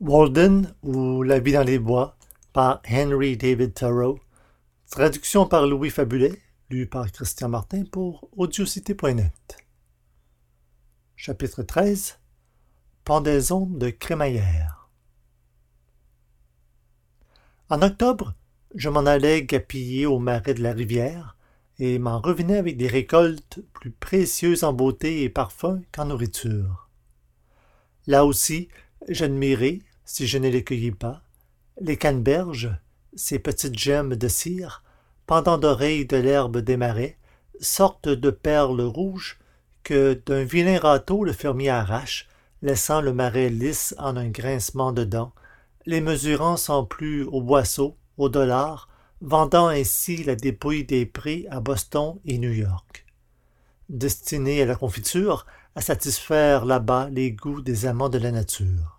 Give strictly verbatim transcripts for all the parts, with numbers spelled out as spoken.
Walden ou La vie dans les bois par Henry David Thoreau. Traduction par Louis Fabulet, lu par Christian Martin pour audiocité point net. Chapitre treize. Pendaison de crémaillère. En octobre, je m'en allais gapiller au marais de la rivière et m'en revenais avec des récoltes plus précieuses en beauté et parfum qu'en nourriture. Là aussi, j'admirai, si je ne les cueillis pas, les canneberges, ces petites gemmes de cire, pendant d'oreilles de l'herbe des marais, sorte de perles rouges que d'un vilain râteau le fermier arrache, laissant le marais lisse en un grincement de dents, les mesurant sans plus au boisseau, au dollar, vendant ainsi la dépouille des prés à Boston et New York. Destinée à la confiture, à satisfaire là-bas les goûts des amants de la nature.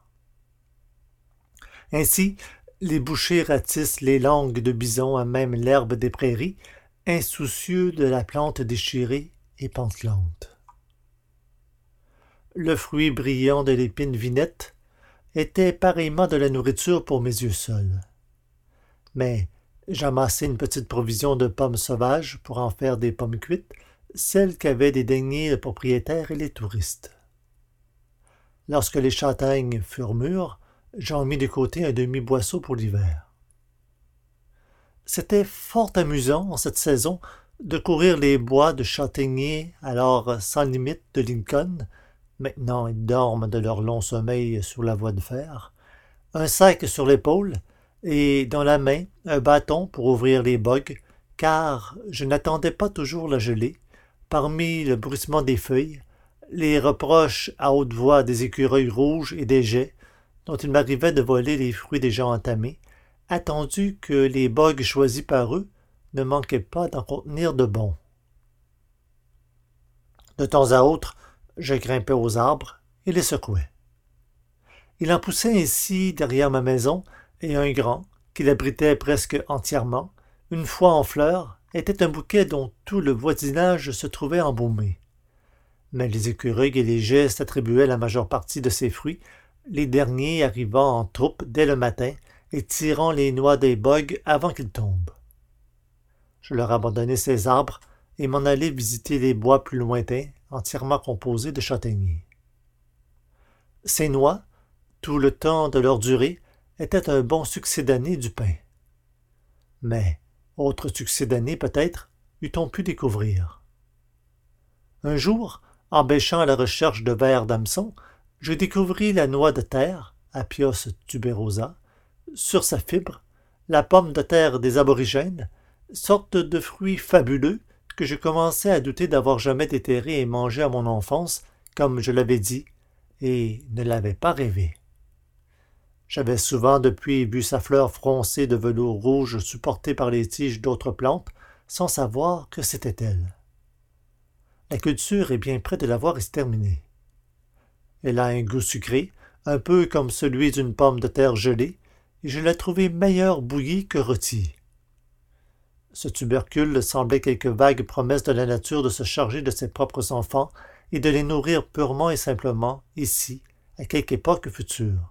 Ainsi, les bouchers ratissent les langues de bison à même l'herbe des prairies, insoucieux de la plante déchirée et pantelante. Le fruit brillant de l'épine vinette était pareillement de la nourriture pour mes yeux seuls. Mais j'amassai une petite provision de pommes sauvages pour en faire des pommes cuites, celles qu'avaient dédaignées le propriétaire et les touristes. Lorsque les châtaignes furent mûres, j'en mis de côté un demi-boisseau pour l'hiver. C'était fort amusant, en cette saison, de courir les bois de châtaigniers, alors sans limite de Lincoln, maintenant ils dorment de leur long sommeil sur la voie de fer, un sac sur l'épaule, et dans la main un bâton pour ouvrir les bogues, car je n'attendais pas toujours la gelée, parmi le bruissement des feuilles, les reproches à haute voix des écureuils rouges et des geais, dont il m'arrivait de voler les fruits déjà entamés, attendu que les bogues choisis par eux ne manquaient pas d'en contenir de bons. De temps à autre, je grimpais aux arbres et les secouais. Il en poussait ainsi derrière ma maison, et un grand, qui l'abritait presque entièrement, une fois en fleurs, était un bouquet dont tout le voisinage se trouvait embaumé. Mais les écureuils et les geais s'attribuaient la majeure partie de ces fruits, les derniers arrivant en troupe dès le matin et tirant les noix des bogues avant qu'ils tombent. Je leur abandonnai ces arbres et m'en allai visiter les bois plus lointains, entièrement composés de châtaigniers. Ces noix, tout le temps de leur durée, étaient un bon succédané du pain. Mais, autre succédané peut-être, eût-on pu découvrir. Un jour, en bêchant à la recherche de vers d'hameçon, je découvris la noix de terre, Apios tuberosa, sur sa fibre, la pomme de terre des aborigènes, sorte de fruit fabuleux que je commençais à douter d'avoir jamais déterré et mangé à mon enfance, comme je l'avais dit, et ne l'avais pas rêvé. J'avais souvent depuis vu sa fleur froncée de velours rouge supportée par les tiges d'autres plantes, sans savoir que c'était elle. La culture est bien près de l'avoir exterminée. Elle a un goût sucré, un peu comme celui d'une pomme de terre gelée, et je la trouvai meilleure bouillie que rôtie. Ce tubercule semblait quelque vague promesse de la nature de se charger de ses propres enfants et de les nourrir purement et simplement, ici, à quelque époque future.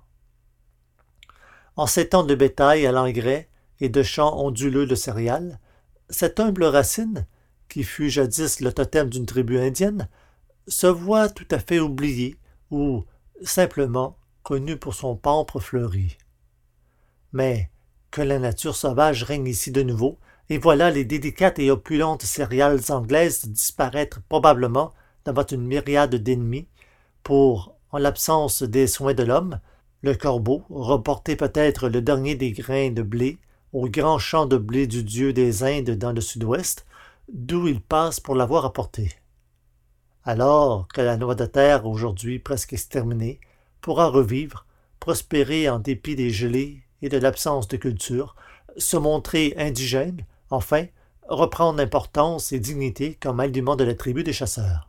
En ces temps de bétail à l'engrais et de champs onduleux de céréales, cette humble racine, qui fut jadis le totem d'une tribu indienne, se voit tout à fait oubliée ou, simplement, connue pour son pampre fleuri. Mais que la nature sauvage règne ici de nouveau, et voilà les délicates et opulentes céréales anglaises disparaître probablement devant une myriade d'ennemis, pour, en l'absence des soins de l'homme, le corbeau reporter peut-être le dernier des grains de blé au grand champ de blé du dieu des Indes dans le sud-ouest, d'où il passe pour l'avoir apporté. Alors que la noix de terre, aujourd'hui presque exterminée, pourra revivre, prospérer en dépit des gelées et de l'absence de culture, se montrer indigène, enfin, reprendre importance et dignité comme aliment de la tribu des chasseurs.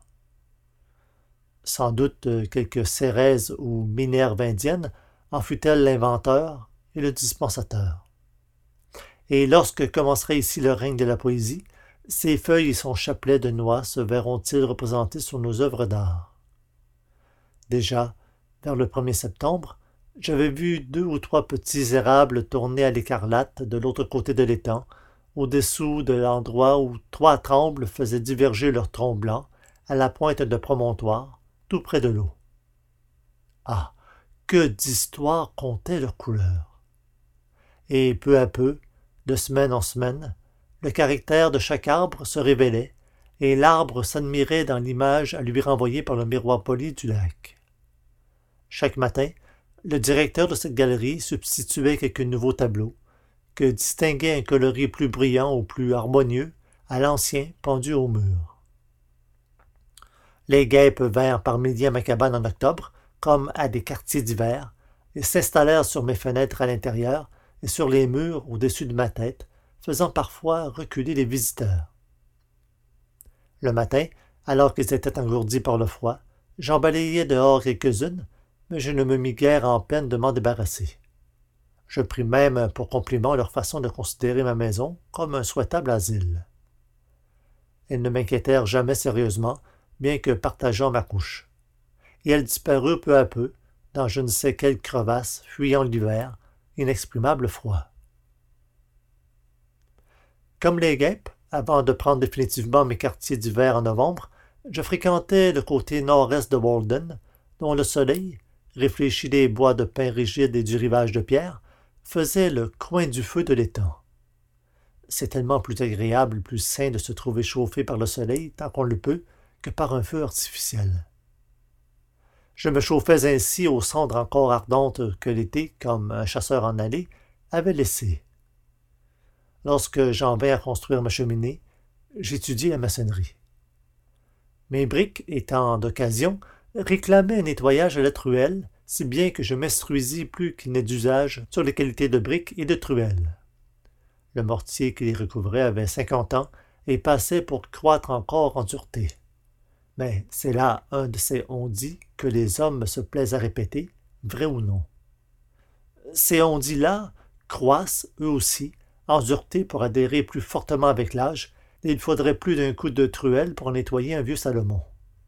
Sans doute quelque Cérès ou Minerve indienne en fut-elle l'inventeur et le dispensateur. Et lorsque commencerait ici le règne de la poésie, ses feuilles et son chapelet de noix se verront-ils représentés sur nos œuvres d'art. Déjà, vers le premier septembre, J'avais vu deux ou trois petits érables tourner à l'écarlate de l'autre côté de l'étang, au-dessous de l'endroit où trois trembles faisaient diverger leurs troncs blancs à la pointe d'un promontoire, tout près de l'eau. Ah, que d'histoires contaient leurs couleurs! Et peu à peu, de semaine en semaine, le caractère de chaque arbre se révélait, et l'arbre s'admirait dans l'image à lui renvoyer par le miroir poli du lac. Chaque matin, le directeur de cette galerie substituait quelques nouveaux tableaux, que distinguait un coloris plus brillant ou plus harmonieux à l'ancien pendu au mur. Les guêpes vinrent par milliers à ma cabane en octobre, comme à des quartiers d'hiver, et s'installèrent sur mes fenêtres à l'intérieur et sur les murs au-dessus de ma tête, faisant parfois reculer les visiteurs. Le matin, alors qu'ils étaient engourdis par le froid, j'en balayai dehors quelques-unes, mais je ne me mis guère en peine de m'en débarrasser. Je pris même pour compliment leur façon de considérer ma maison comme un souhaitable asile. Elles ne m'inquiétèrent jamais sérieusement, bien que partageant ma couche. Et elles disparurent peu à peu, dans je ne sais quelle crevasse, fuyant l'hiver, inexprimable froid. Comme les guêpes, avant de prendre définitivement mes quartiers d'hiver en novembre, je fréquentais le côté nord-est de Walden, dont le soleil, réfléchi des bois de pin rigides et du rivage de pierre, faisait le coin du feu de l'étang. C'est tellement plus agréable et plus sain de se trouver chauffé par le soleil tant qu'on le peut que par un feu artificiel. Je me chauffais ainsi aux cendres encore ardentes que l'été, comme un chasseur en allée, avait laissées. Lorsque j'en vins à construire ma cheminée, j'étudiai la maçonnerie. Mes briques, étant d'occasion, réclamaient un nettoyage à la truelle, si bien que je m'instruisis plus qu'il n'est d'usage sur les qualités de briques et de truelle. Le mortier qui les recouvrait avait cinquante ans et passait pour croître encore en dureté. Mais c'est là un de ces on-dit que les hommes se plaisent à répéter, vrai ou non. Ces on-dit-là croissent, eux aussi, en dureté pour adhérer plus fortement avec l'âge, et il faudrait plus d'un coup de truelle pour nettoyer un vieux Salomon.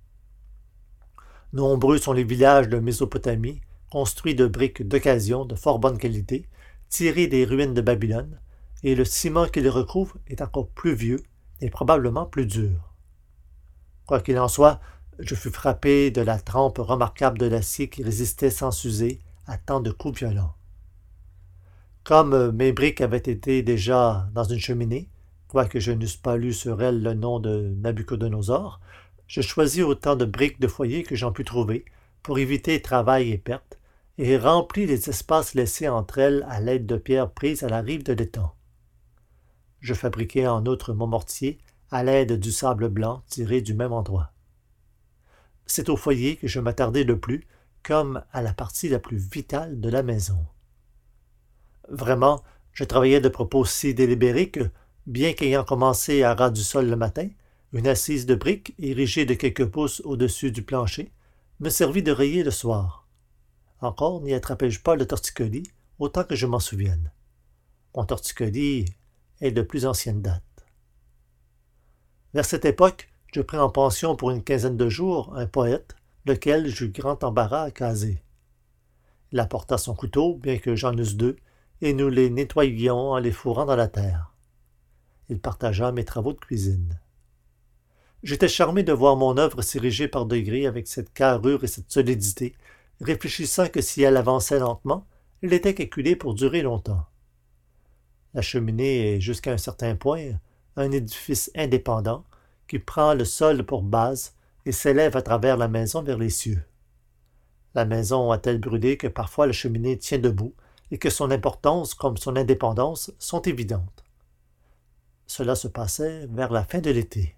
Nombreux sont les villages de Mésopotamie, construits de briques d'occasion de fort bonne qualité, tirées des ruines de Babylone, et le ciment qui les recouvre est encore plus vieux et probablement plus dur. Quoi qu'il en soit, je fus frappé de la trempe remarquable de l'acier qui résistait sans s'user à tant de coups violents. Comme mes briques avaient été déjà dans une cheminée, quoique je n'eusse pas lu sur elles le nom de Nabuchodonosor, je choisis autant de briques de foyer que j'en pus trouver, pour éviter travail et perte, et remplis les espaces laissés entre elles à l'aide de pierres prises à la rive de l'étang. Je fabriquai en outre mon mortier à l'aide du sable blanc tiré du même endroit. C'est au foyer que je m'attardai le plus, comme à la partie la plus vitale de la maison. Vraiment, je travaillais de propos si délibérés que, bien qu'ayant commencé à ras du sol le matin, une assise de briques érigée de quelques pouces au-dessus du plancher me servit de rayé le soir. Encore n'y attrapai-je pas le torticolis, autant que je m'en souvienne. Mon torticolis est de plus ancienne date. Vers cette époque, je pris en pension pour une quinzaine de jours un poète, lequel j'eus grand embarras à caser. Il apporta son couteau, bien que j'en eusse deux, et nous les nettoyions en les fourrant dans la terre. Il partagea mes travaux de cuisine. J'étais charmé de voir mon œuvre s'ériger par degrés avec cette carrure et cette solidité, réfléchissant que si elle avançait lentement, elle était calculée pour durer longtemps. La cheminée est jusqu'à un certain point un édifice indépendant qui prend le sol pour base et s'élève à travers la maison vers les cieux. La maison a-t-elle brûlé que parfois la cheminée tient debout et que son importance comme son indépendance sont évidentes. Cela se passait vers la fin de l'été.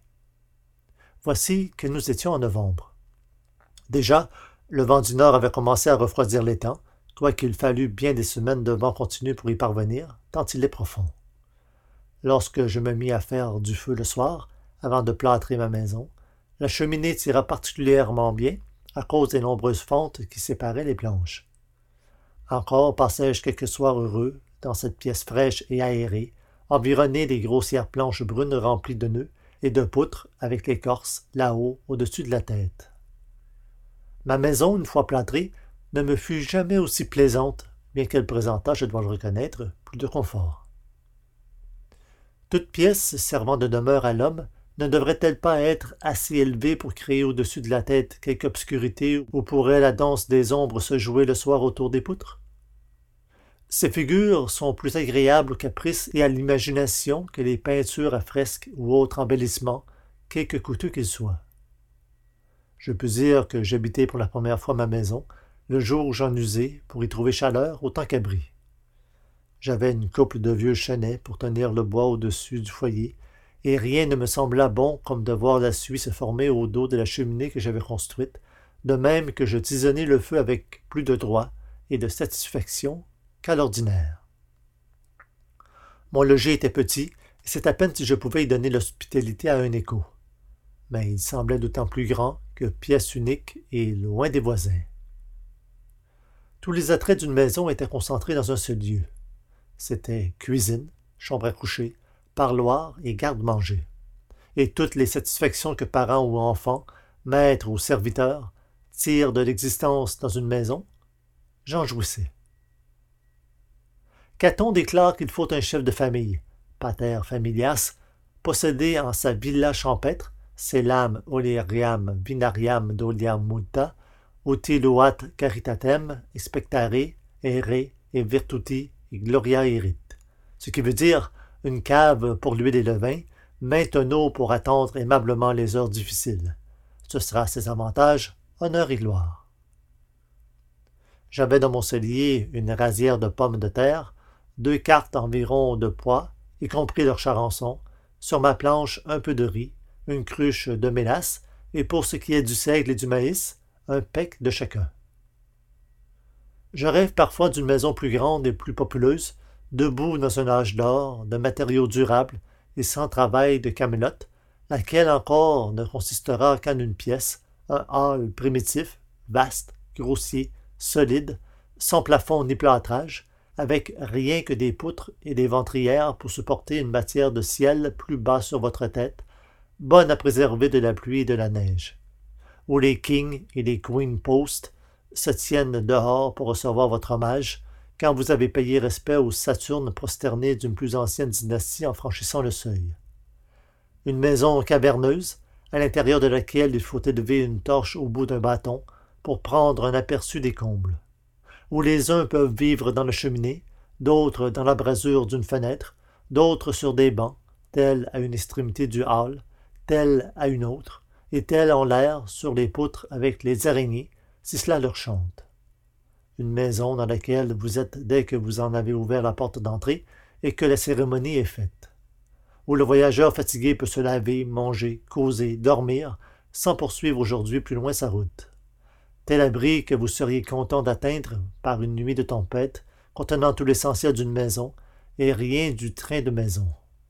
Voici que nous étions en novembre. Déjà, le vent du nord avait commencé à refroidir l'étang, quoiqu'il fallut bien des semaines de vent continu pour y parvenir, tant il est profond. Lorsque je me mis à faire du feu le soir, avant de plâtrer ma maison, la cheminée tira particulièrement bien à cause des nombreuses fentes qui séparaient les planches. Encore passai-je quelques soirs heureux dans cette pièce fraîche et aérée, environnée des grossières planches brunes remplies de nœuds et de poutres avec l'écorce là-haut au-dessus de la tête. Ma maison, une fois plâtrée, ne me fut jamais aussi plaisante, bien qu'elle présentât, je dois le reconnaître, plus de confort. Toute pièce servant de demeure à l'homme ne devrait-elle pas être assez élevée pour créer au-dessus de la tête quelque obscurité où pourrait la danse des ombres se jouer le soir autour des poutres? Ces figures sont plus agréables au caprice et à l'imagination que les peintures à fresques ou autres embellissements, quelque coûteux qu'ils soient. Je peux dire que j'habitai pour la première fois ma maison, le jour où j'en usai pour y trouver chaleur autant qu'abri. J'avais une couple de vieux chenets pour tenir le bois au-dessus du foyer, et rien ne me sembla bon comme de voir la suie se former au dos de la cheminée que j'avais construite, de même que je tisonnai le feu avec plus de droit et de satisfaction qu'à l'ordinaire. Mon logis était petit, et c'est à peine si je pouvais y donner l'hospitalité à un écho. Mais il semblait d'autant plus grand que pièce unique et loin des voisins. Tous les attraits d'une maison étaient concentrés dans un seul lieu. C'était cuisine, chambre à coucher, parloir et garde-manger. Et toutes les satisfactions que parents ou enfants, maîtres ou serviteurs, tirent de l'existence dans une maison, j'en jouissais. Caton déclare qu'il faut un chef de famille, pater familias, posséder en sa villa champêtre, selam oleriam vinariam doliam multa, utiluat caritatem, expectare, ere et virtuti et gloria erit. Ce qui veut dire une cave pour l'huile et le vin, maint tonneau pour attendre aimablement les heures difficiles. Ce sera ses avantages, honneur et gloire. J'avais dans mon cellier une rasière de pommes de terre, deux cartes environ de pois, y compris leur charançon, sur ma planche un peu de riz, une cruche de mélasse, et pour ce qui est du seigle et du maïs, un pec de chacun. Je rêve parfois d'une maison plus grande et plus populeuse, debout dans un âge d'or, de matériaux durables et sans travail de camelote, laquelle encore ne consistera qu'en une pièce, un hall primitif, vaste, grossier, solide, sans plafond ni plâtrage, avec rien que des poutres et des ventrières pour supporter une matière de ciel plus bas sur votre tête, bonne à préserver de la pluie et de la neige, où les kings et les queen posts se tiennent dehors pour recevoir votre hommage, quand vous avez payé respect aux Saturnes prosternés d'une plus ancienne dynastie en franchissant le seuil. Une maison caverneuse, à l'intérieur de laquelle il faut élever une torche au bout d'un bâton pour prendre un aperçu des combles, où les uns peuvent vivre dans la cheminée, d'autres dans la brasure d'une fenêtre, d'autres sur des bancs, tels à une extrémité du hall, tels à une autre, et tels en l'air sur les poutres avec les araignées, si cela leur chante. Une maison dans laquelle vous êtes dès que vous en avez ouvert la porte d'entrée et que la cérémonie est faite, où le voyageur fatigué peut se laver, manger, causer, dormir, sans poursuivre aujourd'hui plus loin sa route. Tel abri que vous seriez content d'atteindre par une nuit de tempête, contenant tout l'essentiel d'une maison et rien du train de maison.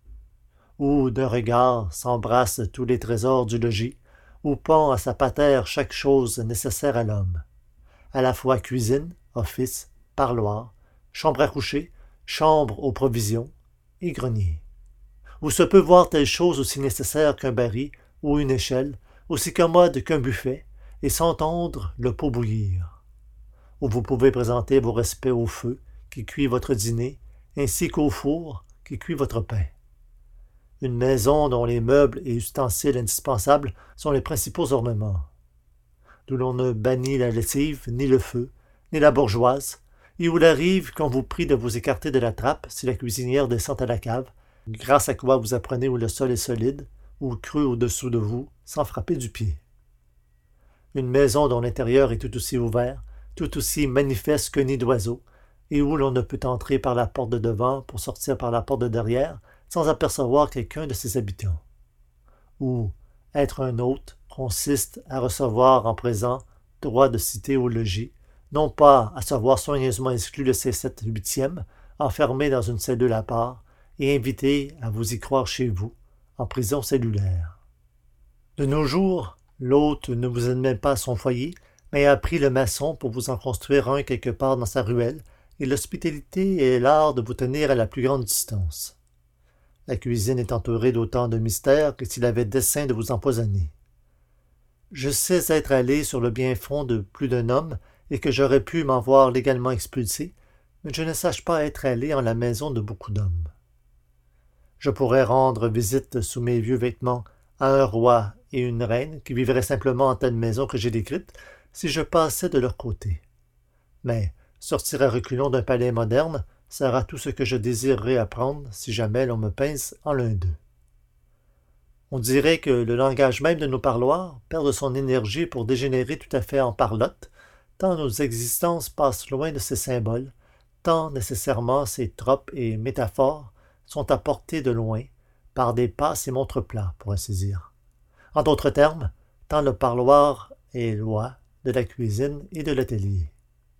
Où d'un regard s'embrassent tous les trésors du logis, où pend à sa patère chaque chose nécessaire à l'homme, à la fois cuisine, office, parloir, chambre à coucher, chambre aux provisions et grenier. Où se peut voir telle chose aussi nécessaire qu'un baril ou une échelle, aussi commode qu'un buffet, et s'entendre le pot bouillir. Où vous pouvez présenter vos respects au feu qui cuit votre dîner, ainsi qu'au four qui cuit votre pain. Une maison dont les meubles et ustensiles indispensables sont les principaux ornements, d'où l'on ne bannit la lessive, ni le feu, ni la bourgeoise, et où il arrive qu'on vous prie de vous écarter de la trappe si la cuisinière descend à la cave, grâce à quoi vous apprenez où le sol est solide, ou creux au-dessous de vous, sans frapper du pied. Une maison dont l'intérieur est tout aussi ouvert, tout aussi manifeste qu'un nid d'oiseau, et où l'on ne peut entrer par la porte de devant pour sortir par la porte de derrière, sans apercevoir quelqu'un de ses habitants. Où être un hôte consiste à recevoir en présent droit de cité au logis, non pas à se voir soigneusement exclu le C sept huitième, enfermé dans une cellule à part, et invité à vous y croire chez vous, en prison cellulaire. De nos jours, l'hôte ne vous admet pas à son foyer, mais a pris le maçon pour vous en construire un quelque part dans sa ruelle, et l'hospitalité est l'art de vous tenir à la plus grande distance. La cuisine est entourée d'autant de mystères que s'il avait dessein de vous empoisonner. Je sais être allé sur le bien fond de plus d'un homme et que j'aurais pu m'en voir légalement expulsé, mais je ne sache pas être allé en la maison de beaucoup d'hommes. Je pourrais rendre visite sous mes vieux vêtements à un roi et une reine qui vivraient simplement en telle maison que j'ai décrite si je passais de leur côté. Mais sortir à reculons d'un palais moderne sera tout ce que je désirerais apprendre si jamais l'on me pince en l'un d'eux. On dirait que le langage même de nos parloirs perd de son énergie pour dégénérer tout à fait en parlotte, tant nos existences passent loin de ces symboles, tant nécessairement ces tropes et métaphores sont à portée de loin par des passes et montre-plats, pour ainsi dire. En d'autres termes, tant le parloir est loin de la cuisine et de l'atelier.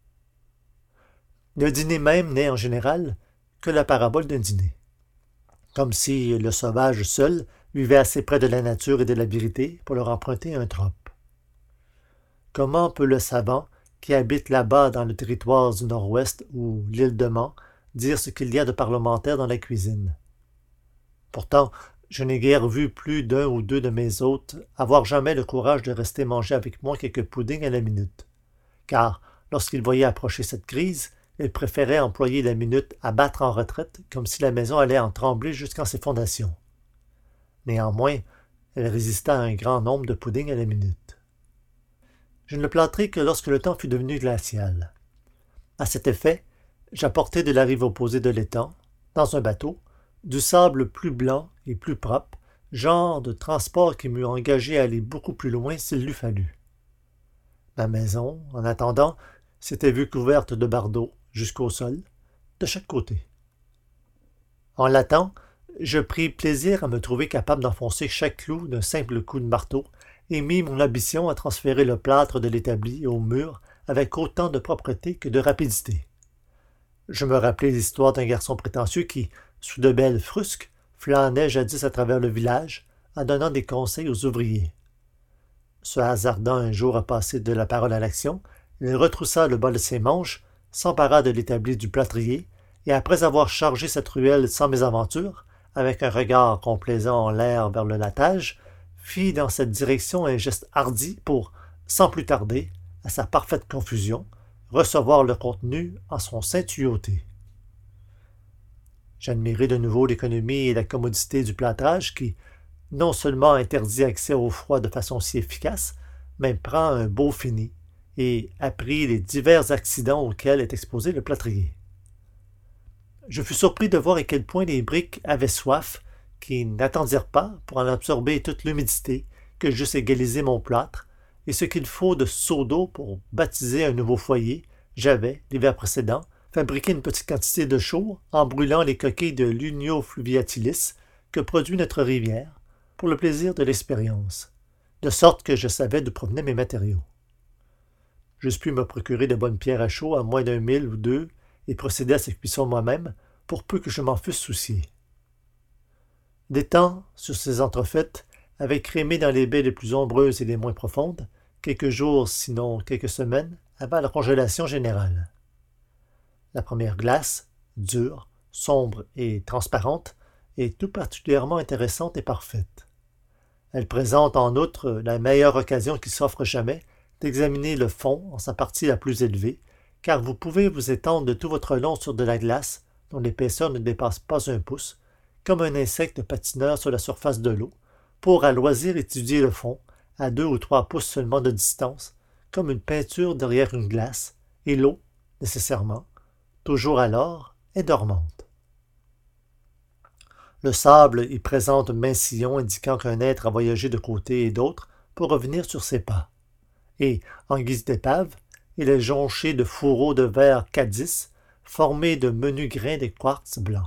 Le dîner même n'est en général que la parabole d'un dîner. Comme si le sauvage seul vivait assez près de la nature et de la vérité pour leur emprunter un trope. Comment peut le savant qui habite là-bas dans le territoire du Nord-Ouest ou l'île de Man dire ce qu'il y a de parlementaire dans la cuisine? Pourtant, je n'ai guère vu plus d'un ou deux de mes hôtes avoir jamais le courage de rester manger avec moi quelques puddings à la minute, car lorsqu'ils voyaient approcher cette crise, ils préféraient employer la minute à battre en retraite comme si la maison allait en trembler jusqu'en ses fondations. Néanmoins, elle résista à un grand nombre de puddings à la minute. Je ne le planterai que lorsque le temps fut devenu glacial. À cet effet, j'apportai de la rive opposée de l'étang, dans un bateau, du sable plus blanc et plus propre, genre de transport qui m'eût engagé à aller beaucoup plus loin s'il l'eût fallu. Ma maison, en attendant, s'était vue couverte de bardeaux jusqu'au sol, de chaque côté. En l'attendant, je pris plaisir à me trouver capable d'enfoncer chaque clou d'un simple coup de marteau et mis mon ambition à transférer le plâtre de l'établi au mur avec autant de propreté que de rapidité. Je me rappelai l'histoire d'un garçon prétentieux qui, sous de belles frusques, flânait jadis à travers le village en donnant des conseils aux ouvriers. Se hasardant un jour à passer de la parole à l'action, il retroussa le bas de ses manches, s'empara de l'établi du plâtrier, et après avoir chargé cette ruelle sans mésaventure, avec un regard complaisant en l'air vers le latage, fit dans cette direction un geste hardi pour, sans plus tarder, à sa parfaite confusion, recevoir le contenu en son sein tuyauté. J'admirai de nouveau l'économie et la commodité du plâtrage qui, non seulement interdit accès au froid de façon si efficace, mais prend un beau fini, et appris les divers accidents auxquels est exposé le plâtrier. Je fus surpris de voir à quel point les briques avaient soif, qui n'attendirent pas, pour en absorber toute l'humidité, que j'eusse égalisé mon plâtre, et ce qu'il faut de seau d'eau pour baptiser un nouveau foyer, j'avais, l'hiver précédent, fabriqué une petite quantité de chaux en brûlant les coquilles de l'Unio fluviatilis que produit notre rivière, pour le plaisir de l'expérience, de sorte que je savais d'où provenaient mes matériaux. J'eusse pu me procurer de bonnes pierres à chaud à moins d'un mille ou deux et procéder à ces cuissons moi-même, pour peu que je m'en fusse soucié. D'étang, sur ces entrefaites, avaient crémé dans les baies les plus ombreuses et les moins profondes, quelques jours, sinon quelques semaines, avant la congélation générale. La première glace, dure, sombre et transparente, est tout particulièrement intéressante et parfaite. Elle présente en outre la meilleure occasion qui s'offre jamais d'examiner le fond en sa partie la plus élevée, car vous pouvez vous étendre de tout votre long sur de la glace dont l'épaisseur ne dépasse pas un pouce, comme un insecte patineur sur la surface de l'eau, pour à loisir étudier le fond, à deux ou trois pouces seulement de distance, comme une peinture derrière une glace, et l'eau, nécessairement, toujours alors, est dormante. Le sable y présente un mince sillon indiquant qu'un être a voyagé de côté et d'autre pour revenir sur ses pas. Et, en guise d'épave, il est jonché de fourreaux de verre cadice formés de menus grains de quartz blanc.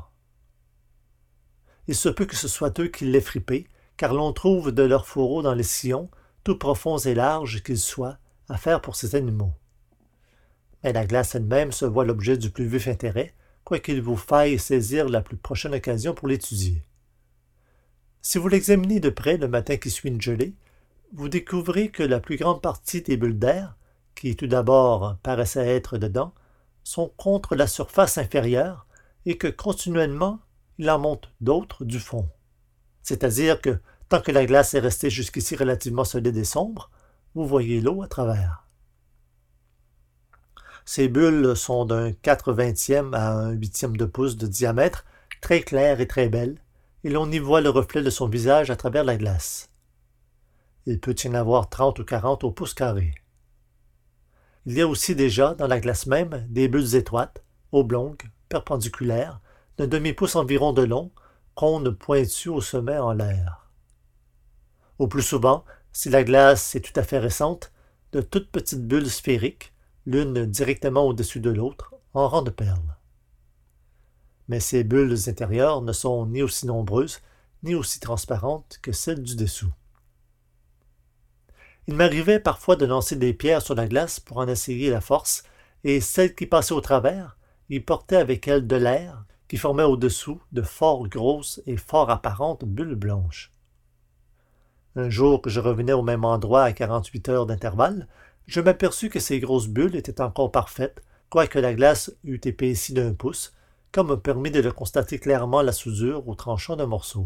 Il se peut que ce soit eux qui l'aient fripé, car l'on trouve de leurs fourreaux dans les sillons, tout profonds et larges qu'ils soient, à faire pour ces animaux. Mais la glace elle-même se voit l'objet du plus vif intérêt, quoiqu'il vous faille saisir la plus prochaine occasion pour l'étudier. Si vous l'examinez de près le matin qui suit une gelée, vous découvrez que la plus grande partie des bulles d'air, qui tout d'abord paraissaient être dedans, sont contre la surface inférieure et que continuellement il en monte d'autres du fond. C'est-à-dire que, tant que la glace est restée jusqu'ici relativement solide et sombre, vous voyez l'eau à travers. Ces bulles sont d'un quatre vingtième à un huitième de pouce de diamètre, très claires et très belles, et l'on y voit le reflet de son visage à travers la glace. Il peut y en avoir trente ou quarante au pouce carré. Il y a aussi déjà, dans la glace même, des bulles étroites, oblongues, perpendiculaires, d'un demi-pouce environ de long, cônes pointus au sommet en l'air. Au plus souvent, si la glace est tout à fait récente, de toutes petites bulles sphériques, l'une directement au-dessus de l'autre, en rang de perles. Mais ces bulles intérieures ne sont ni aussi nombreuses, ni aussi transparentes que celles du dessous. Il m'arrivait parfois de lancer des pierres sur la glace pour en essayer la force, et celles qui passaient au travers y portaient avec elles de l'air qui formait au-dessous de fort grosses et fort apparentes bulles blanches. Un jour que je revenais au même endroit à quarante-huit heures d'intervalle, je m'aperçus que ces grosses bulles étaient encore parfaites, quoique la glace eût épaissi d'un pouce, comme me permit de le constater clairement la soudure au tranchant d'un morceau.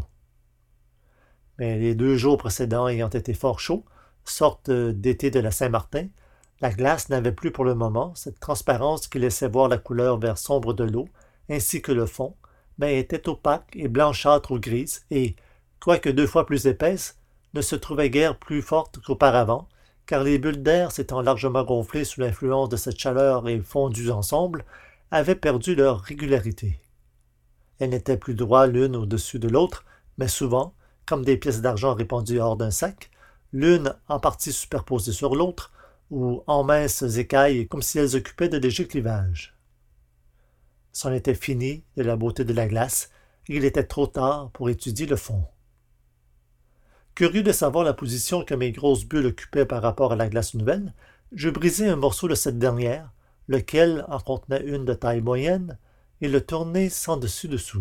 Mais les deux jours précédents ayant été fort chauds, sorte d'été de la Saint-Martin, la glace n'avait plus pour le moment cette transparence qui laissait voir la couleur vert sombre de l'eau, ainsi que le fond, mais était opaque et blanchâtre ou grise, et, quoique deux fois plus épaisse, ne se trouvait guère plus forte qu'auparavant, car les bulles d'air s'étant largement gonflées sous l'influence de cette chaleur et fondues ensemble, avaient perdu leur régularité. Elles n'étaient plus droites l'une au-dessus de l'autre, mais souvent, comme des pièces d'argent répandues hors d'un sac, l'une en partie superposée sur l'autre, ou en minces écailles comme si elles occupaient de légers clivages. C'en était fini de la beauté de la glace, et il était trop tard pour étudier le fond. Curieux de savoir la position que mes grosses bulles occupaient par rapport à la glace nouvelle, je brisai un morceau de cette dernière, lequel en contenait une de taille moyenne, et le tournai sans dessus-dessous.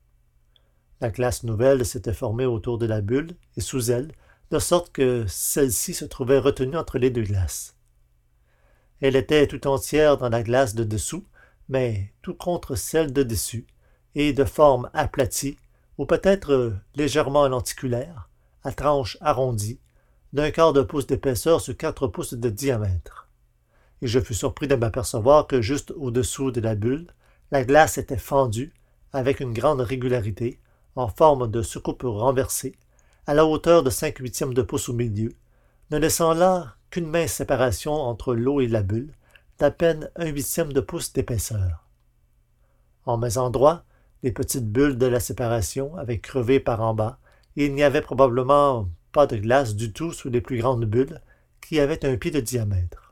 La glace nouvelle s'était formée autour de la bulle et sous elle, de sorte que celle-ci se trouvait retenue entre les deux glaces. Elle était tout entière dans la glace de dessous, mais tout contre celle de dessus, et de forme aplatie, ou peut-être légèrement lenticulaire, à tranche arrondie, d'un quart de pouce d'épaisseur sur quatre pouces de diamètre. Et je fus surpris de m'apercevoir que juste au-dessous de la bulle, la glace était fendue, avec une grande régularité, en forme de soucoupe renversée, à la hauteur de cinq huitièmes de pouce au milieu, ne laissant là qu'une mince séparation entre l'eau et la bulle, d'à peine un huitième de pouce d'épaisseur. En mes endroits, les petites bulles de la séparation avaient crevé par en bas, et il n'y avait probablement pas de glace du tout sous les plus grandes bulles, qui avaient un pied de diamètre.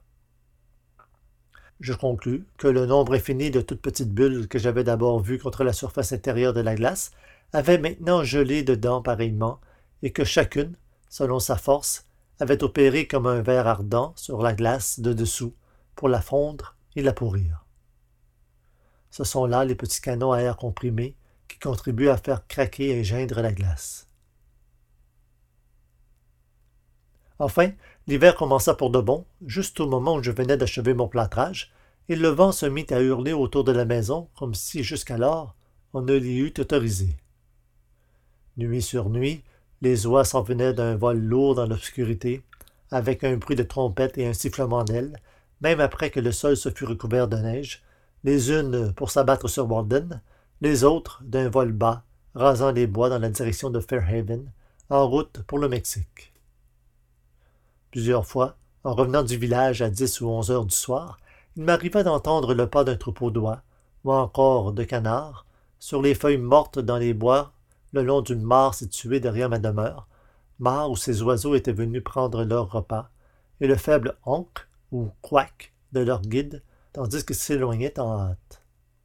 Je conclus que le nombre infini de toutes petites bulles que j'avais d'abord vues contre la surface intérieure de la glace avait maintenant gelé dedans pareillement, et que chacune, selon sa force, avait opéré comme un ver ardent sur la glace de dessous, pour la fondre et la pourrir. Ce sont là les petits canons à air comprimé qui contribuent à faire craquer et geindre la glace. Enfin, l'hiver commença pour de bon, juste au moment où je venais d'achever mon plâtrage, et le vent se mit à hurler autour de la maison comme si, jusqu'alors, on ne l'y eût autorisé. Nuit sur nuit, les oies s'en venaient d'un vol lourd dans l'obscurité, avec un bruit de trompette et un sifflement d'ailes, même après que le sol se fût recouvert de neige, les unes pour s'abattre sur Walden, les autres d'un vol bas, rasant les bois dans la direction de Fairhaven, en route pour le Mexique. Plusieurs fois, en revenant du village à dix ou onze heures du soir, il m'arriva d'entendre le pas d'un troupeau d'oies, ou encore de canards, sur les feuilles mortes dans les bois, le long d'une mare située derrière ma demeure, mare où ces oiseaux étaient venus prendre leur repas, et le faible honk ou quack de leur guide, tandis qu'ils s'éloignaient en hâte.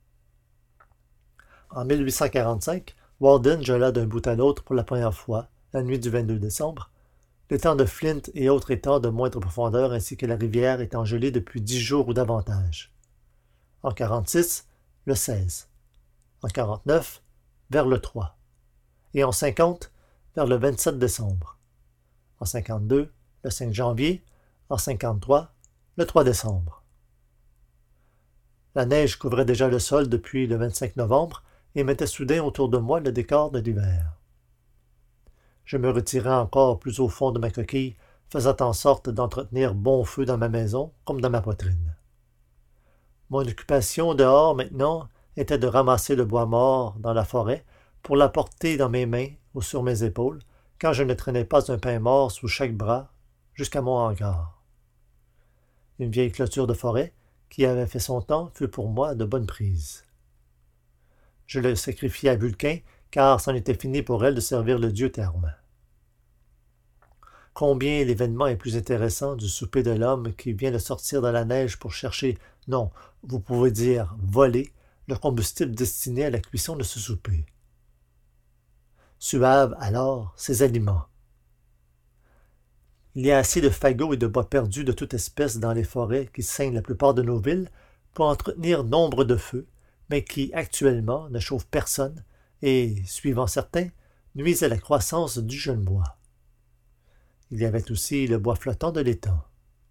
En mille huit cent quarante-cinq, Walden gela d'un bout à l'autre pour la première fois, la nuit du vingt-deux décembre, l'étang de Flint et autres étangs de moindre profondeur ainsi que la rivière étant gelés depuis dix jours ou davantage. En quarante-six, le seize. En quarante-neuf, vers le trois. Et en cinquante, vers le vingt-sept décembre. En cinquante-deux, le cinq janvier. En cinquante-trois, le trois décembre. La neige couvrait déjà le sol depuis le vingt-cinq novembre et mettait soudain autour de moi le décor de l'hiver. Je me retirai encore plus au fond de ma coquille, faisant en sorte d'entretenir bon feu dans ma maison comme dans ma poitrine. Mon occupation dehors maintenant était de ramasser le bois mort dans la forêt pour l'apporter dans mes mains ou sur mes épaules, quand je ne traînais pas un pin mort sous chaque bras, jusqu'à mon hangar. Une vieille clôture de forêt, qui avait fait son temps, fut pour moi de bonne prise. Je le sacrifiai à Vulcain, car c'en était fini pour elle de servir le dieu Terme. Combien l'événement est plus intéressant du souper de l'homme qui vient de sortir dans la neige pour chercher, non, vous pouvez dire voler, le combustible destiné à la cuisson de ce souper. Suaves, alors, ces aliments. Il y a assez de fagots et de bois perdus de toute espèce dans les forêts qui ceignent la plupart de nos villes pour entretenir nombre de feux, mais qui, actuellement, ne chauffent personne et, suivant certains, nuisent à la croissance du jeune bois. Il y avait aussi le bois flottant de l'étang.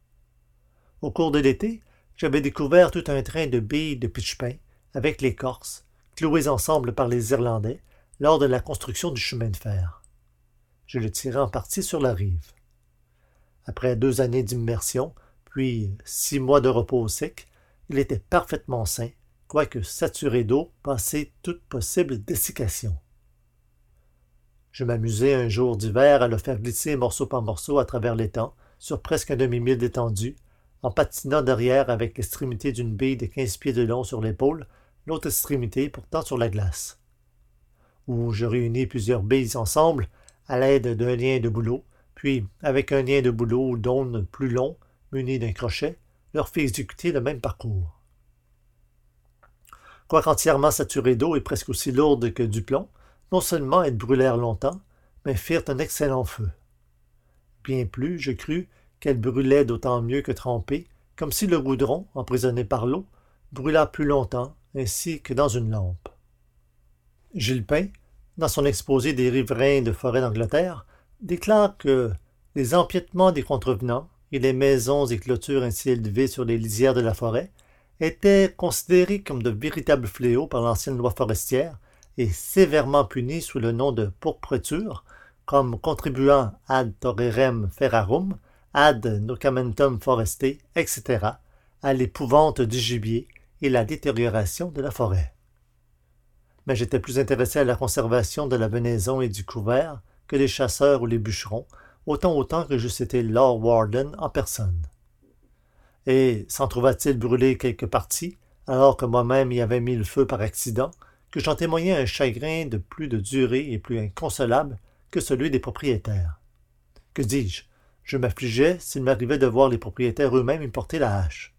Au cours de l'été, j'avais découvert tout un train de billes de pitch-pin avec l'écorce, clouées ensemble par les Irlandais lors de la construction du chemin de fer. Je le tirai en partie sur la rive. Après deux années d'immersion, puis six mois de repos sec, il était parfaitement sain, quoique saturé d'eau, passé toute possible dessiccation. Je m'amusai un jour d'hiver à le faire glisser morceau par morceau à travers l'étang, sur presque un demi-mille d'étendue, en patinant derrière avec l'extrémité d'une bille de quinze pieds de long sur l'épaule, l'autre extrémité pourtant sur la glace. Où je réunis plusieurs billes ensemble à l'aide d'un lien de bouleau, puis, avec un lien de bouleau ou d'aune plus long, muni d'un crochet, leur fis exécuter le même parcours. Quoique entièrement saturée d'eau et presque aussi lourde que du plomb, non seulement elles brûlèrent longtemps, mais firent un excellent feu. Bien plus, je crus qu'elles brûlaient d'autant mieux que trempées, comme si le goudron, emprisonné par l'eau, brûlât plus longtemps, ainsi que dans une lampe. Gilpin, dans son exposé des riverains de forêt d'Angleterre, déclare que les empiètements des contrevenants et les maisons et clôtures ainsi élevées sur les lisières de la forêt étaient considérés comme de véritables fléaux par l'ancienne loi forestière et sévèrement punis sous le nom de pourpreture, comme contribuant ad torrerem ferrarum, ad nocamentum foreste, et cetera, à l'épouvante du gibier et la détérioration de la forêt. Mais j'étais plus intéressé à la conservation de la venaison et du couvert que les chasseurs ou les bûcherons, autant autant que j'eusse été Lord Warden en personne. Et s'en trouva-t-il brûlé quelque partie, alors que moi-même y avais mis le feu par accident, que j'en témoignais un chagrin de plus de durée et plus inconsolable que celui des propriétaires. Que dis-je? Je m'affligeais s'il m'arrivait de voir les propriétaires eux-mêmes y porter la hache.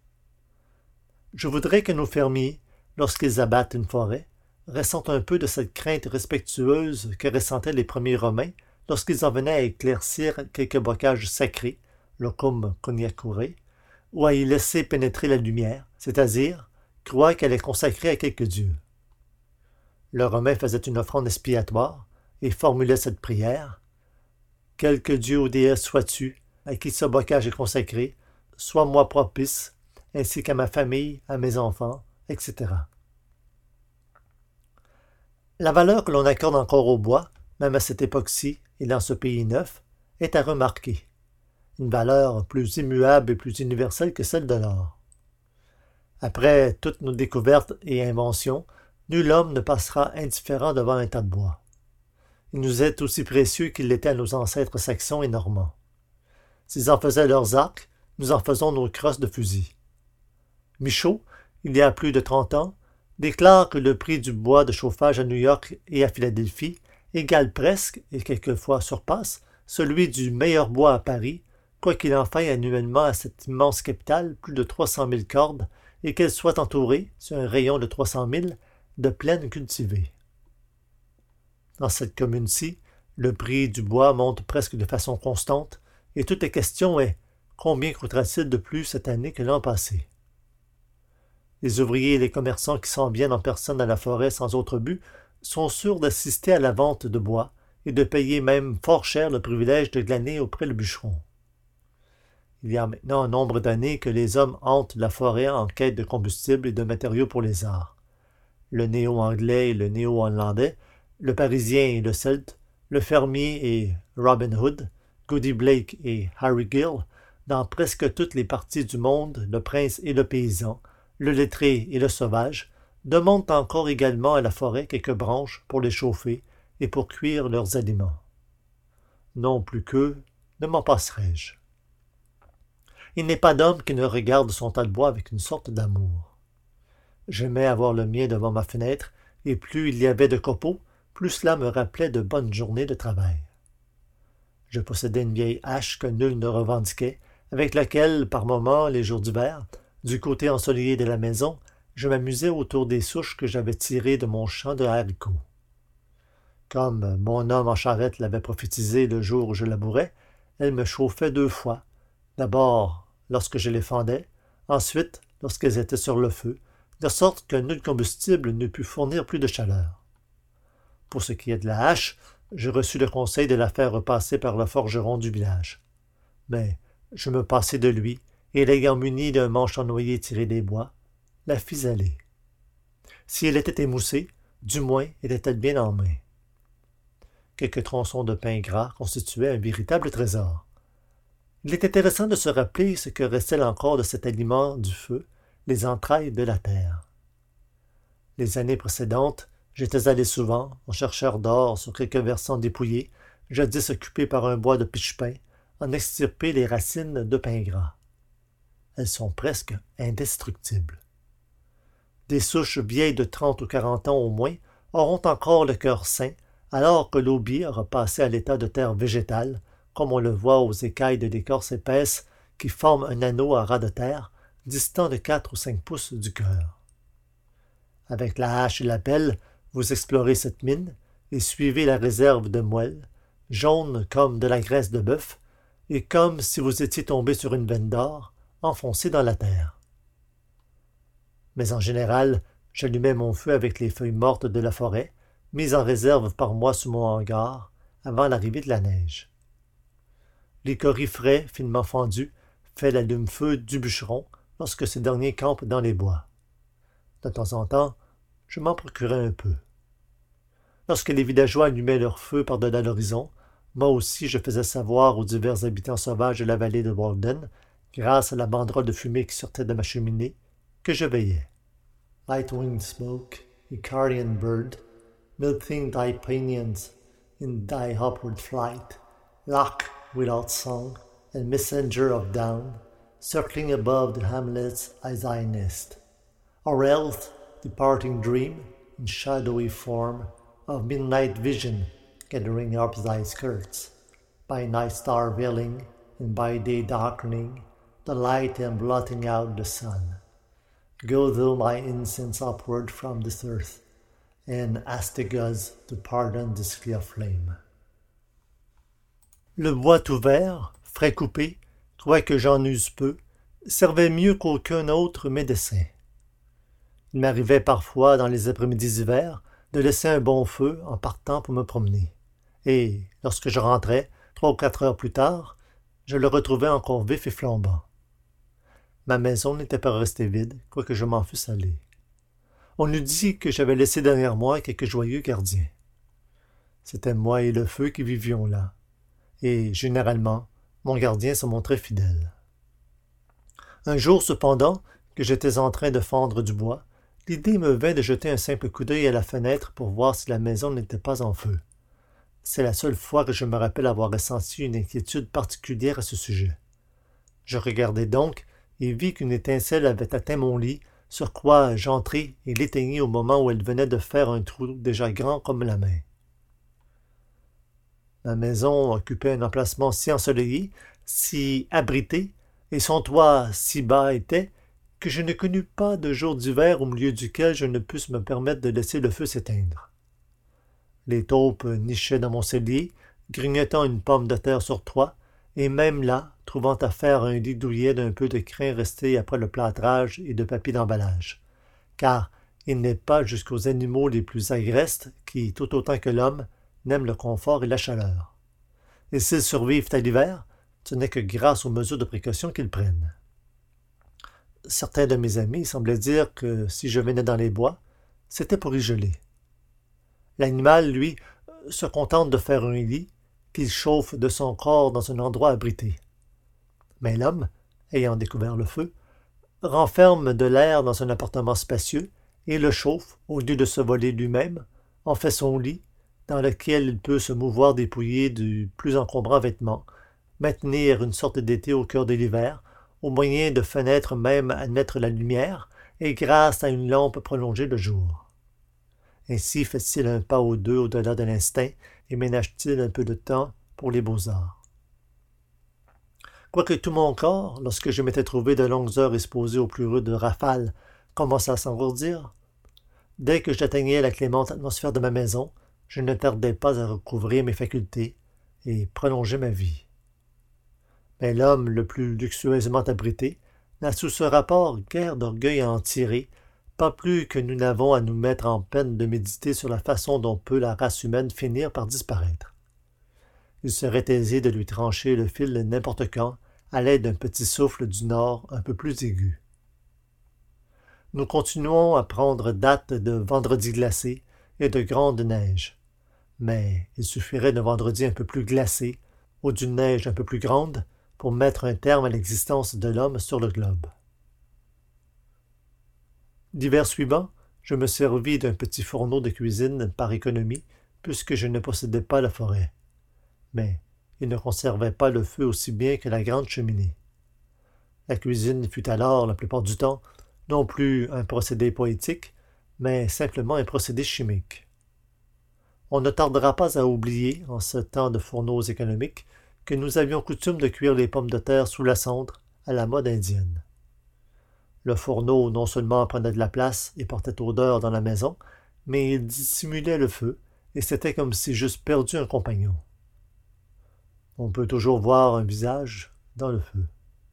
Je voudrais que nos fermiers, lorsqu'ils abattent une forêt, ressentent un peu de cette crainte respectueuse que ressentaient les premiers Romains lorsqu'ils en venaient à éclaircir quelque bocage sacré, locum coniacure, ou à y laisser pénétrer la lumière, c'est-à-dire croire qu'elle est consacrée à quelque dieu. Le Romain faisait une offrande expiatoire et formulait cette prière: « Quelque dieu ou déesse sois-tu, à qui ce bocage est consacré, sois-moi propice, ainsi qu'à ma famille, à mes enfants, et cetera » La valeur que l'on accorde encore au bois, même à cette époque-ci et dans ce pays neuf, est à remarquer. Une valeur plus immuable et plus universelle que celle de l'or. Après toutes nos découvertes et inventions, nul homme ne passera indifférent devant un tas de bois. Il nous est aussi précieux qu'il l'était à nos ancêtres saxons et normands. S'ils en faisaient leurs arcs, nous en faisons nos crosses de fusil. Michaud, il y a plus de trente ans, déclare que le prix du bois de chauffage à New York et à Philadelphie égale presque, et quelquefois surpasse, celui du meilleur bois à Paris, quoiqu'il en faille annuellement à cette immense capitale plus de trois cent mille cordes et qu'elle soit entourée, sur un rayon de trois cent mille, de plaines cultivées. Dans cette commune-ci, le prix du bois monte presque de façon constante, et toute la question est: combien coûtera-t-il de plus cette année que l'an passé? Les ouvriers et les commerçants qui s'en viennent en personne à la forêt sans autre but sont sûrs d'assister à la vente de bois et de payer même fort cher le privilège de glaner auprès le bûcheron. Il y a maintenant un nombre d'années que les hommes hantent la forêt en quête de combustible et de matériaux pour les arts. Le néo-anglais et le néo-hollandais, le parisien et le celte, le fermier et Robin Hood, Goody Blake et Harry Gill, dans presque toutes les parties du monde, le prince et le paysan, le lettré et le sauvage demandent encore également à la forêt quelques branches pour les chauffer et pour cuire leurs aliments. Non plus qu'eux, ne m'en passerai-je. Il n'est pas d'homme qui ne regarde son tas de bois avec une sorte d'amour. J'aimais avoir le mien devant ma fenêtre, et plus il y avait de copeaux, plus cela me rappelait de bonnes journées de travail. Je possédais une vieille hache que nul ne revendiquait, avec laquelle, par moments, les jours d'hiver, du côté ensoleillé de la maison, je m'amusais autour des souches que j'avais tirées de mon champ de haricots. Comme mon homme en charrette l'avait prophétisé le jour où je labourais, elle me chauffait deux fois, d'abord lorsque je les fendais, ensuite lorsqu'elles étaient sur le feu, de sorte que nul combustible ne put fournir plus de chaleur. Pour ce qui est de la hache, je reçus le conseil de la faire repasser par le forgeron du village. Mais je me passai de lui, et l'ayant munie d'un manche en noyer tiré des bois, la fis aller. Si elle était émoussée, du moins était-elle bien en main. Quelques tronçons de pain gras constituaient un véritable trésor. Il est intéressant de se rappeler ce que restait encore de cet aliment du feu, les entrailles de la terre. Les années précédentes, j'étais allé souvent, en chercheur d'or sur quelques versants dépouillés, jadis occupés par un bois de pitch-pin, en extirper les racines de pain gras. Elles sont presque indestructibles. Des souches vieilles de trente ou quarante ans au moins auront encore le cœur sain, alors que l'aubier aura passé à l'état de terre végétale, comme on le voit aux écailles de l'écorce épaisse qui forment un anneau à ras de terre, distant de quatre ou cinq pouces du cœur. Avec la hache et la pelle, vous explorez cette mine et suivez la réserve de moelle, jaune comme de la graisse de bœuf, et comme si vous étiez tombé sur une veine d'or, enfoncée dans la terre. Mais en général, j'allumais mon feu avec les feuilles mortes de la forêt, mises en réserve par moi sous mon hangar, avant l'arrivée de la neige. L'écoris frais, finement fendu, fait l'allume-feu du bûcheron lorsque ce dernier campe dans les bois. De temps en temps, je m'en procurais un peu. Lorsque les villageois allumaient leur feu par-delà l'horizon, moi aussi je faisais savoir aux divers habitants sauvages de la vallée de Walden, grâce à la banderole de fumée qui sortait de ma cheminée, que je veillais. Light-winged smoke, Icarian bird, milting thy pinions in thy upward flight, lark without song, and messenger of down, circling above the hamlets as I nest, or else departing dream, in shadowy form, of midnight vision gathering up thy skirts, by night star veiling, and by day darkening, the light and blotting out the sun. Go thou my incense upward from this earth, and ask the gods to pardon this clear flame. Le bois tout vert, frais coupé, quoique j'en use peu, servait mieux qu'aucun autre médecin. Il m'arrivait parfois, dans les après-midi d'hiver, de laisser un bon feu en partant pour me promener. Et, lorsque je rentrais, trois ou quatre heures plus tard, je le retrouvais encore vif et flambant. Ma maison n'était pas restée vide, quoique je m'en fusse allé. On eût dit que j'avais laissé derrière moi quelques joyeux gardiens. C'était moi et le feu qui vivions là, et, généralement, mon gardien se montrait fidèle. Un jour, cependant, que j'étais en train de fendre du bois, l'idée me vint de jeter un simple coup d'œil à la fenêtre pour voir si la maison n'était pas en feu. C'est la seule fois que je me rappelle avoir ressenti une inquiétude particulière à ce sujet. Je regardai donc et vis qu'une étincelle avait atteint mon lit, sur quoi j'entrai et l'éteignis au moment où elle venait de faire un trou déjà grand comme la main. Ma maison occupait un emplacement si ensoleillé, si abrité, et son toit si bas était, que je ne connus pas de jour d'hiver au milieu duquel je ne pusse me permettre de laisser le feu s'éteindre. Les taupes nichaient dans mon cellier, grignotant une pomme de terre sur toit, et même là, trouvant à faire un lit douillet d'un peu de crin resté après le plâtrage et de papier d'emballage. Car il n'est pas jusqu'aux animaux les plus agrestes qui, tout autant que l'homme, n'aiment le confort et la chaleur. Et s'ils survivent à l'hiver, ce n'est que grâce aux mesures de précaution qu'ils prennent. Certains de mes amis semblaient dire que si je venais dans les bois, c'était pour y geler. L'animal, lui, se contente de faire un lit qu'il chauffe de son corps dans un endroit abrité. Mais l'homme, ayant découvert le feu, renferme de l'air dans un appartement spacieux et le chauffe au lieu de se voler lui-même, en fait son lit, dans lequel il peut se mouvoir dépouillé du plus encombrant vêtement, maintenir une sorte d'été au cœur de l'hiver, au moyen de fenêtres même admettre la lumière, et grâce à une lampe prolonger le jour. Ainsi fait-il un pas ou deux au-delà de l'instinct et ménage-t-il un peu de temps pour les beaux-arts. Quoique tout mon corps, lorsque je m'étais trouvé de longues heures exposé aux plus rudes rafales, commençât à s'engourdir, dès que j'atteignais la clémente atmosphère de ma maison, je ne tardais pas à recouvrir mes facultés et prolonger ma vie. Mais l'homme le plus luxueusement abrité n'a sous ce rapport guère d'orgueil à en tirer, pas plus que nous n'avons à nous mettre en peine de méditer sur la façon dont peut la race humaine finir par disparaître. Il serait aisé de lui trancher le fil n'importe quand, à l'aide d'un petit souffle du nord un peu plus aigu. Nous continuons à prendre date de vendredis glacés et de grande neige, mais il suffirait d'un vendredi un peu plus glacé ou d'une neige un peu plus grande pour mettre un terme à l'existence de l'homme sur le globe. L'hiver suivant, je me servis d'un petit fourneau de cuisine par économie, puisque je ne possédais pas la forêt. Mais il ne conservait pas le feu aussi bien que la grande cheminée. La cuisine fut alors, la plupart du temps, non plus un procédé poétique, mais simplement un procédé chimique. On ne tardera pas à oublier, en ce temps de fourneaux économiques, que nous avions coutume de cuire les pommes de terre sous la cendre, à la mode indienne. Le fourneau non seulement prenait de la place et portait odeur dans la maison, mais il dissimulait le feu, et c'était comme si j'eusse perdu un compagnon. On peut toujours voir un visage dans le feu.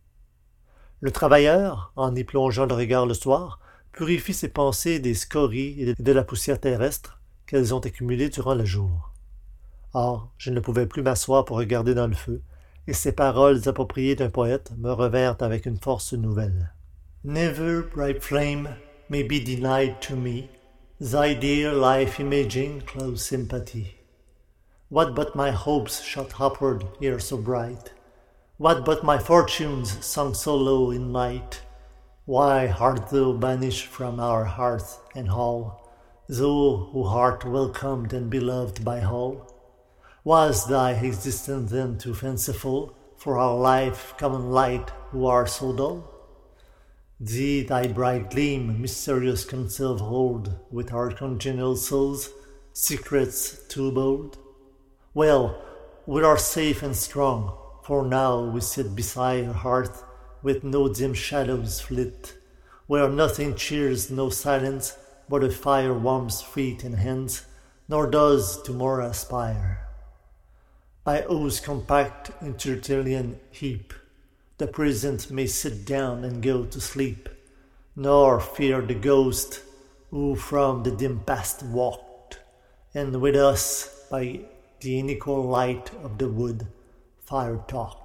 Le travailleur, en y plongeant le regard le soir, purifie ses pensées des scories et de la poussière terrestre qu'elles ont accumulées durant le jour. Or, je ne pouvais plus m'asseoir pour regarder dans le feu, et ces paroles appropriées d'un poète me revinrent avec une force nouvelle. Never, bright flame, may be denied to me, thy dear life imaging close sympathy. What but my hopes shot upward here so bright? What but my fortunes sunk so low in light? Why art thou banished from our hearth and hall, thou who art welcomed and beloved by all? Was thy existence then too fanciful for our life common light who are so dull? Did thy bright gleam mysterious counsel hold with our congenial souls, secrets too bold? Well, we are safe and strong, for now we sit beside a hearth with no dim shadows flit, where nothing cheers, no silence, but a fire warms feet and hands, nor does tomorrow aspire. By whose compact intertilian heap the present may sit down and go to sleep, nor fear the ghost who from the dim past walked, and with us by the unequal light of the wood fire talked.